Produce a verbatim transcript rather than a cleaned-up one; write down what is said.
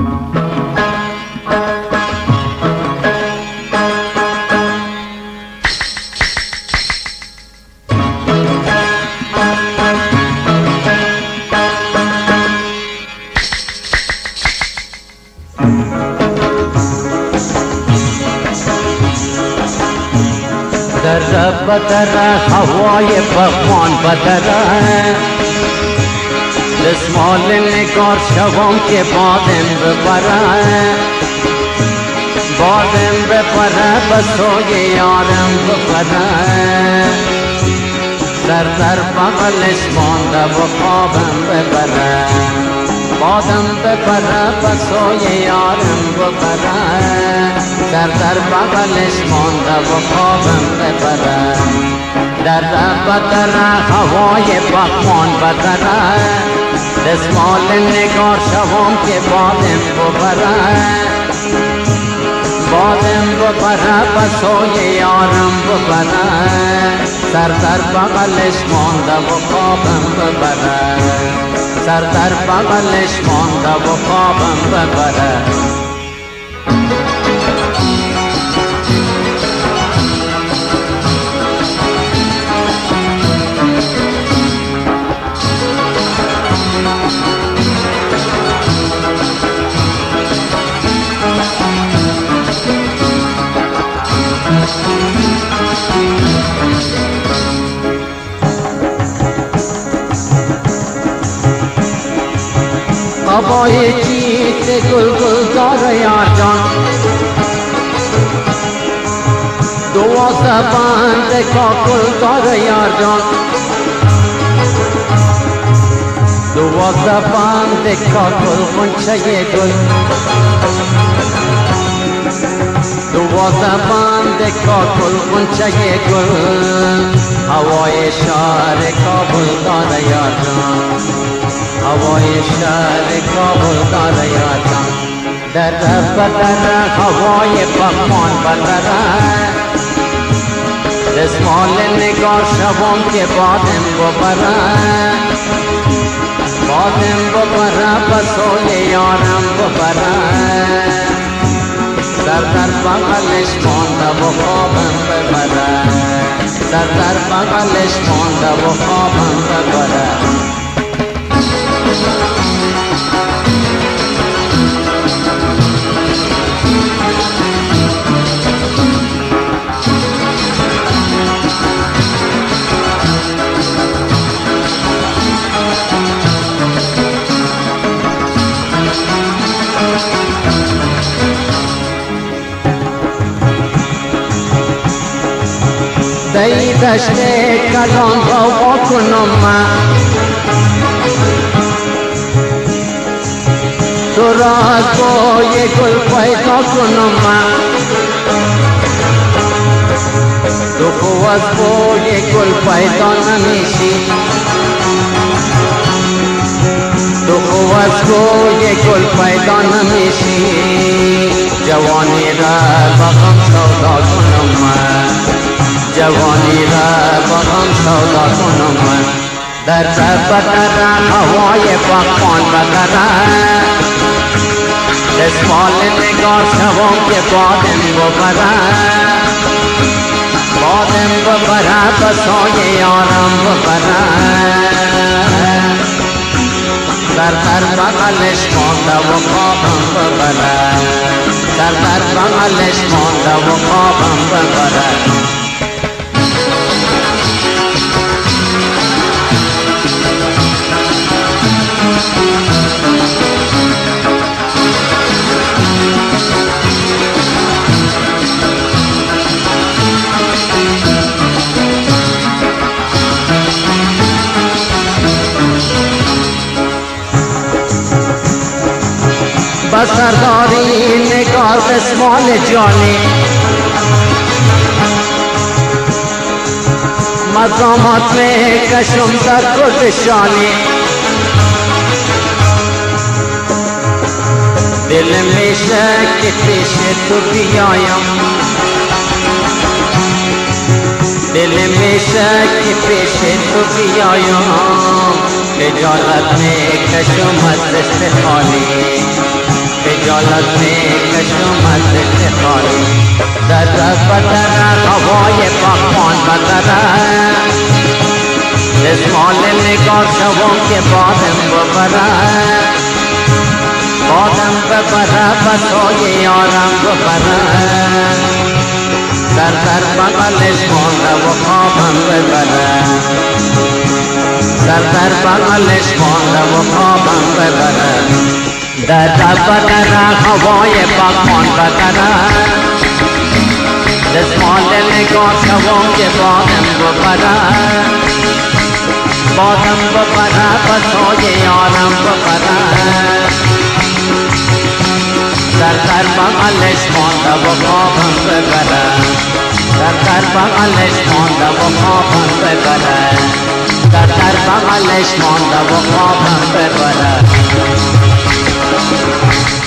در بدر هوای بخوان بدر دسمال نگار شوام که بادم ببره بادم ببره بسوی یارم ببره سر در بغلش مانده و خوابم ببره بادم ببره بسوی یارم ببره سر در بغلش مانده و خوابم ببره در بدر هوای بخوان بدره دسمال نگار شوام که بادم ببره بادم ببره بسوی یارم ببره سر در بغلش مانده و خوابم ببره سر در بغلش مانده و خوابم ببره قبای چیت گل گل دار یار جان دوازده بند کاکل دار یار جان دوازده بند کاکل غنچه گل دوازده بند کاکل غنچه گل هوای شهر کابل دار یار جان هوای شهر کابل دار یار جان در بدر هوای بخوان بدره دسمال نگار شوام که بادم ببره بادم ببره بسوی یارم ببره سر در بغلش مانده و خوابم ببره سر در بغلش مانده و خوابم ببره دی دشت کلان را کنم من تو را از بوی گل پیدا کنم من تو کو از بوی گل پیدا نمیشی تو کو از بوی گل پیدا نمیشی جوانی را بغم سودا کنم من جوانی را بغم سودا کنم من در بدر هوای بخوان بدره دسمال نگار شوام که بادم ببره بادم ببره بسوی یارم ببره سر در بغلش مانده و خوابم ببره سر در بغلش مانده و خوابم ببره بسرداری نگار دسمال جانی مقامات میں کشم در کردشانی دل میں شک پیش تو بیایم دل میں شک پیش تو بیایم خجالت میں کشم از دست خالی خجالت میکشم از افتخاری در بدر هوای پاکمان بدر دستمال نگار شوم که بادم ببره بادم ببره بسای یارم ببره سر در بغلش مانده و خوابم ببره سر در بغلش مانده و خوابم ببره در بدر هوای پاکمان بدره دستمال نگار شوم که بادم ببره بادم ببره بسای یارم ببره سر در بغلش مانده و خوابم ببره سر در بغلش مانده و خوابم ببره سر در بغلش مانده و خوابم ببره